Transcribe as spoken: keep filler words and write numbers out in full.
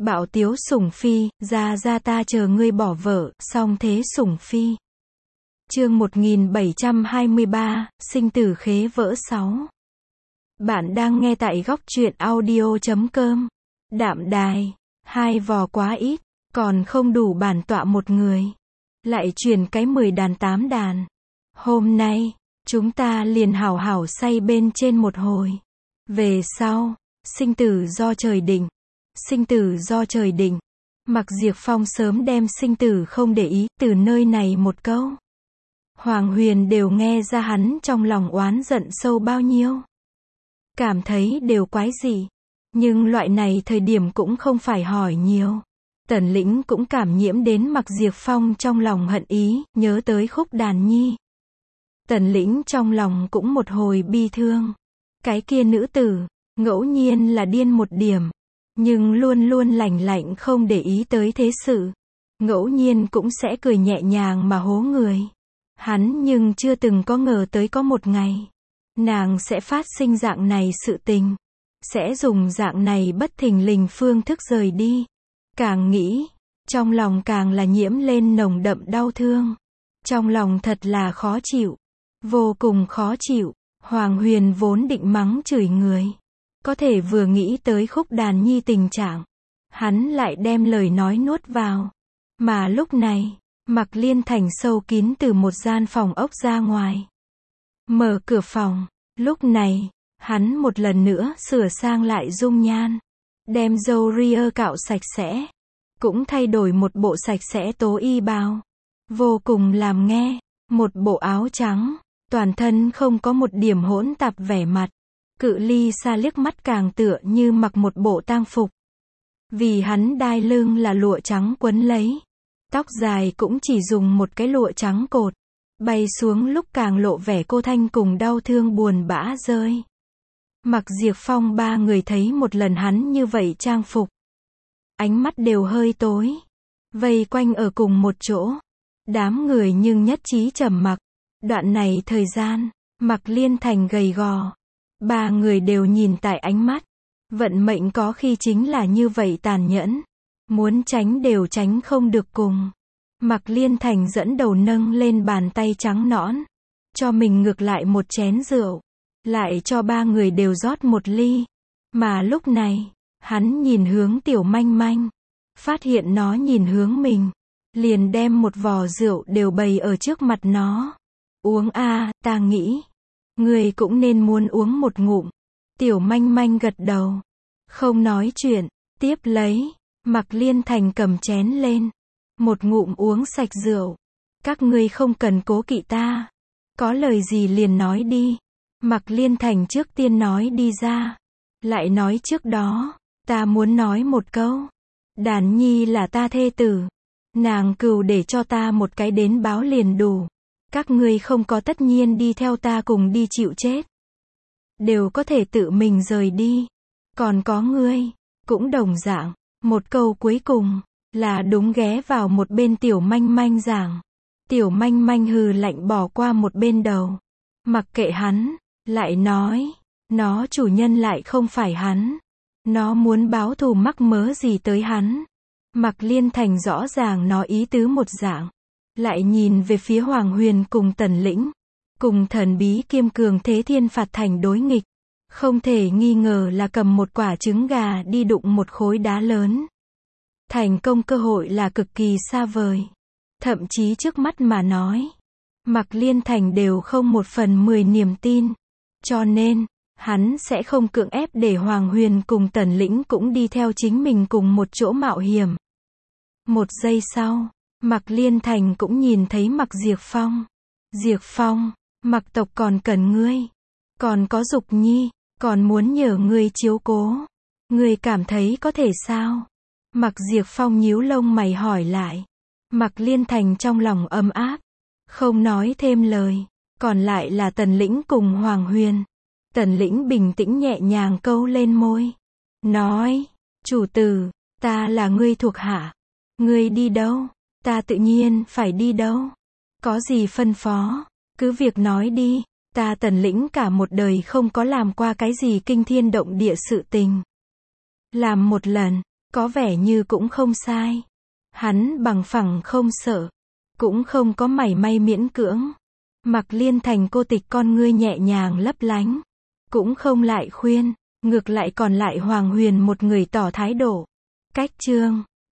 Bạo tiếu sủng phi, ra ra ta chờ ngươi bỏ vợ, song thế sủng phi. Chương một nghìn bảy trăm hai mươi ba, sinh tử khế vỡ sáu. Bạn đang nghe tại góc truyện audio chấm com. Đạm đài, hai vò quá ít, còn không đủ bản tọa một người. Lại truyền cái mười đàn tám đàn. Hôm nay, chúng ta liền hảo hảo say bên trên một hồi. Về sau, sinh tử do trời định. Sinh tử do trời định. Mặc Diệp Phong sớm đem sinh tử không để ý, từ nơi này một câu. Hoàng Huyền đều nghe ra hắn trong lòng oán giận sâu bao nhiêu. Cảm thấy đều quái dị. Nhưng loại này thời điểm cũng không phải hỏi nhiều. Tần Lĩnh cũng cảm nhiễm đến Mặc Diệp Phong trong lòng hận ý, nhớ tới Khúc Đàn Nhi. Tần Lĩnh trong lòng cũng một hồi bi thương. Cái kia nữ tử, ngẫu nhiên là điên một điểm. Nhưng luôn luôn lành lạnh không để ý tới thế sự. Ngẫu nhiên cũng sẽ cười nhẹ nhàng mà hố người. Hắn nhưng chưa từng có ngờ tới có một ngày. Nàng sẽ phát sinh dạng này sự tình. Sẽ dùng dạng này bất thình lình phương thức rời đi. Càng nghĩ, trong lòng càng là nhiễm lên nồng đậm đau thương. Trong lòng thật là khó chịu. Vô cùng khó chịu. Hoàng Huyền vốn định mắng chửi người. Có thể vừa nghĩ tới Khúc Đàn Nhi tình trạng. Hắn lại đem lời nói nuốt vào. Mà lúc này, Mặc Liên Thành sâu kín từ một gian phòng ốc ra ngoài. Mở cửa phòng. Lúc này, hắn một lần nữa sửa sang lại dung nhan. Đem râu ria cạo sạch sẽ. Cũng thay đổi một bộ sạch sẽ tố y bào. Vô cùng làm nghe. Một bộ áo trắng. Toàn thân không có một điểm hỗn tạp vẻ mặt. Cự ly xa liếc mắt càng tựa như mặc một bộ tang phục. Vì hắn đai lưng là lụa trắng quấn lấy. Tóc dài cũng chỉ dùng một cái lụa trắng cột. Bay xuống lúc càng lộ vẻ cô thanh cùng đau thương buồn bã rơi. Mặc Diệp Phong ba người thấy một lần hắn như vậy trang phục. Ánh mắt đều hơi tối. Vây quanh ở cùng một chỗ. Đám người nhưng nhất trí trầm mặc. Đoạn này thời gian, Mặc Liên Thành gầy gò. Ba người đều nhìn tại ánh mắt. Vận mệnh có khi chính là như vậy tàn nhẫn. Muốn tránh đều tránh không được cùng. Mặc Liên Thành dẫn đầu nâng lên bàn tay trắng nõn. Cho mình ngược lại một chén rượu. Lại cho ba người đều rót một ly. Mà lúc này, hắn nhìn hướng Tiểu Manh Manh. Phát hiện nó nhìn hướng mình. Liền đem một vò rượu đều bày ở trước mặt nó. Uống a, ta nghĩ. Người cũng nên muốn uống một ngụm. Tiểu Manh Manh gật đầu. Không nói chuyện. Tiếp lấy. Mặc Liên Thành cầm chén lên. Một ngụm uống sạch rượu. Các ngươi không cần cố kỵ ta. Có lời gì liền nói đi. Mặc Liên Thành trước tiên nói đi ra. Lại nói trước đó. Ta muốn nói một câu. Đàn Nhi là ta thê tử. Nàng cừu để cho ta một cái đến báo liền đủ. Các ngươi không có tất nhiên đi theo ta cùng đi chịu chết. Đều có thể tự mình rời đi. Còn có ngươi, cũng đồng dạng. Một câu cuối cùng, là đúng ghé vào một bên Tiểu Manh Manh giảng. Tiểu Manh Manh hừ lạnh bỏ qua một bên đầu. Mặc kệ hắn, lại nói, nó chủ nhân lại không phải hắn. Nó muốn báo thù mắc mớ gì tới hắn. Mặc Liên Thành rõ ràng nó ý tứ một dạng. Lại nhìn về phía Hoàng Huyền cùng Tần Lĩnh. Cùng thần bí kiêm cường Thế Thiên Phạt Thành đối nghịch. Không thể nghi ngờ là cầm một quả trứng gà đi đụng một khối đá lớn. Thành công cơ hội là cực kỳ xa vời. Thậm chí trước mắt mà nói. Mặc Liên Thành đều không một phần mười niềm tin. Cho nên, hắn sẽ không cưỡng ép để Hoàng Huyền cùng Tần Lĩnh cũng đi theo chính mình cùng một chỗ mạo hiểm. Một giây sau. Mặc Liên Thành cũng nhìn thấy Mặc Diệp Phong. Diệp Phong, Mặc tộc còn cần ngươi. Còn có Dục Nhi, còn muốn nhờ ngươi chiếu cố. Ngươi cảm thấy có thể sao? Mặc Diệp Phong nhíu lông mày hỏi lại. Mặc Liên Thành trong lòng ấm áp. Không nói thêm lời. Còn lại là Tần Lĩnh cùng Hoàng Huyền. Tần Lĩnh bình tĩnh nhẹ nhàng câu lên môi. Nói, chủ tử, ta là ngươi thuộc hạ. Ngươi đi đâu? Ta tự nhiên phải đi đâu. Có gì phân phó, cứ việc nói đi. Ta Tần Lĩnh cả một đời không có làm qua cái gì kinh thiên động địa sự tình. Làm một lần, Có vẻ như cũng không sai. Hắn bằng phẳng không sợ. Cũng không có mảy may miễn cưỡng. Mạc Liên Thành cô tịch con ngươi nhẹ nhàng lấp lánh. Cũng không lại khuyên. Ngược lại còn lại Hoàng Huyền một người tỏ thái độ. Cách chương